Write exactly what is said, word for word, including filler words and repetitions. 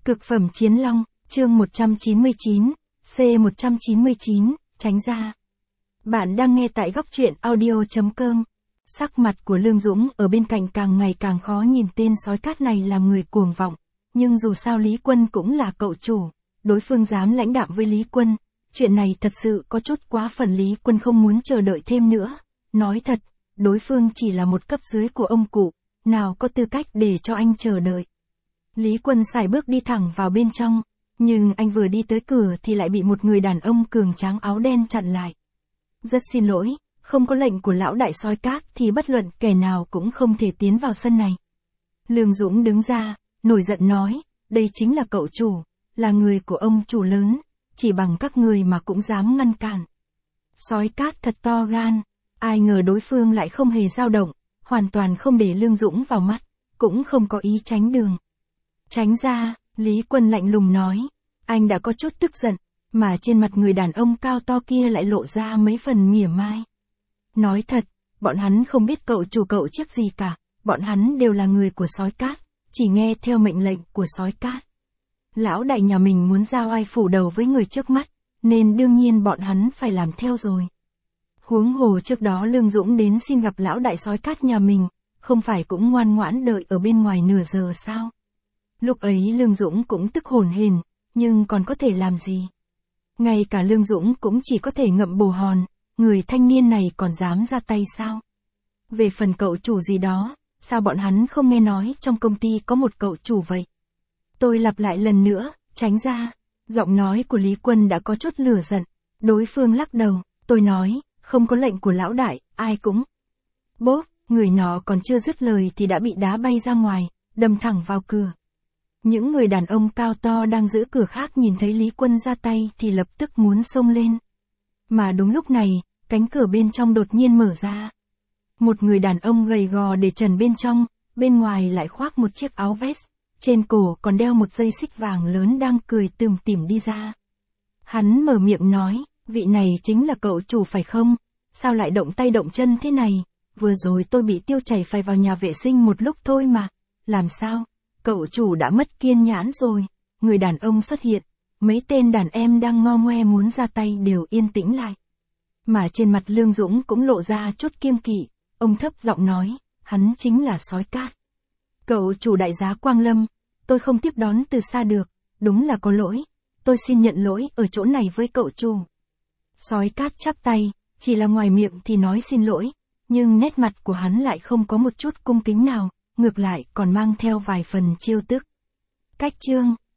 Cực phẩm chiến long, chương một trăm chín mươi chín, C một trăm chín mươi chín, tránh ra. Bạn đang nghe tại góc truyện audio chấm com. Sắc mặt của Lương Dũng ở bên cạnh càng ngày càng khó nhìn, tên sói cát này làm người cuồng vọng. Nhưng dù sao Lý Quân cũng là cậu chủ, đối phương dám lãnh đạm với Lý Quân. Chuyện này thật sự có chút quá phần, Lý Quân không muốn chờ đợi thêm nữa. Nói thật, đối phương chỉ là một cấp dưới của ông cụ, nào có tư cách để cho anh chờ đợi. Lý Quân sải bước đi thẳng vào bên trong, nhưng anh vừa đi tới cửa thì lại bị một người đàn ông cường tráng áo đen chặn lại. Rất xin lỗi, không có lệnh của lão đại sói cát thì bất luận kẻ nào cũng không thể tiến vào sân này. Lương Dũng đứng ra, nổi giận nói, đây chính là cậu chủ, là người của ông chủ lớn, chỉ bằng các người mà cũng dám ngăn cản. Sói cát thật to gan, ai ngờ đối phương lại không hề dao động, hoàn toàn không để Lương Dũng vào mắt, cũng không có ý tránh đường. Tránh ra, Lý Quân lạnh lùng nói, anh đã có chút tức giận, mà trên mặt người đàn ông cao to kia lại lộ ra mấy phần mỉa mai. Nói thật, bọn hắn không biết cậu chủ cậu chiếc gì cả, bọn hắn đều là người của sói cát, chỉ nghe theo mệnh lệnh của sói cát. Lão đại nhà mình muốn giao ai phủ đầu với người trước mắt, nên đương nhiên bọn hắn phải làm theo rồi. Huống hồ trước đó Lương Dũng đến xin gặp lão đại sói cát nhà mình, không phải cũng ngoan ngoãn đợi ở bên ngoài nửa giờ sao? Lúc ấy Lương Dũng cũng tức hồn hển, nhưng còn có thể làm gì? Ngay cả Lương Dũng cũng chỉ có thể ngậm bồ hòn, người thanh niên này còn dám ra tay sao? Về phần cậu chủ gì đó, sao bọn hắn không nghe nói trong công ty có một cậu chủ vậy? Tôi lặp lại lần nữa, tránh ra. Giọng nói của Lý Quân đã có chút lửa giận, đối phương lắc đầu, tôi nói, không có lệnh của lão đại, ai cũng. Bốp, người nọ còn chưa dứt lời thì đã bị đá bay ra ngoài, đâm thẳng vào cửa. Những người đàn ông cao to đang giữ cửa khác nhìn thấy Lý Quân ra tay thì lập tức muốn xông lên. Mà đúng lúc này, cánh cửa bên trong đột nhiên mở ra. Một người đàn ông gầy gò để trần bên trong, bên ngoài lại khoác một chiếc áo vest, trên cổ còn đeo một dây xích vàng lớn đang cười tủm tỉm đi ra. Hắn mở miệng nói, vị này chính là cậu chủ phải không? Sao lại động tay động chân thế này? Vừa rồi tôi bị tiêu chảy phải vào nhà vệ sinh một lúc thôi mà. Làm sao? Cậu chủ đã mất kiên nhẫn rồi. Người đàn ông xuất hiện, mấy tên đàn em đang ngo ngoe muốn ra tay đều yên tĩnh lại. Mà trên mặt Lương Dũng cũng lộ ra chút kiêng kỵ, ông thấp giọng nói, hắn chính là sói cát. Cậu chủ đại giá Quang Lâm, tôi không tiếp đón từ xa được, đúng là có lỗi, tôi xin nhận lỗi ở chỗ này với cậu chủ. Sói cát chắp tay, chỉ là ngoài miệng thì nói xin lỗi, nhưng nét mặt của hắn lại không có một chút cung kính nào, ngược lại còn mang theo vài phần trêu tức. Cách chương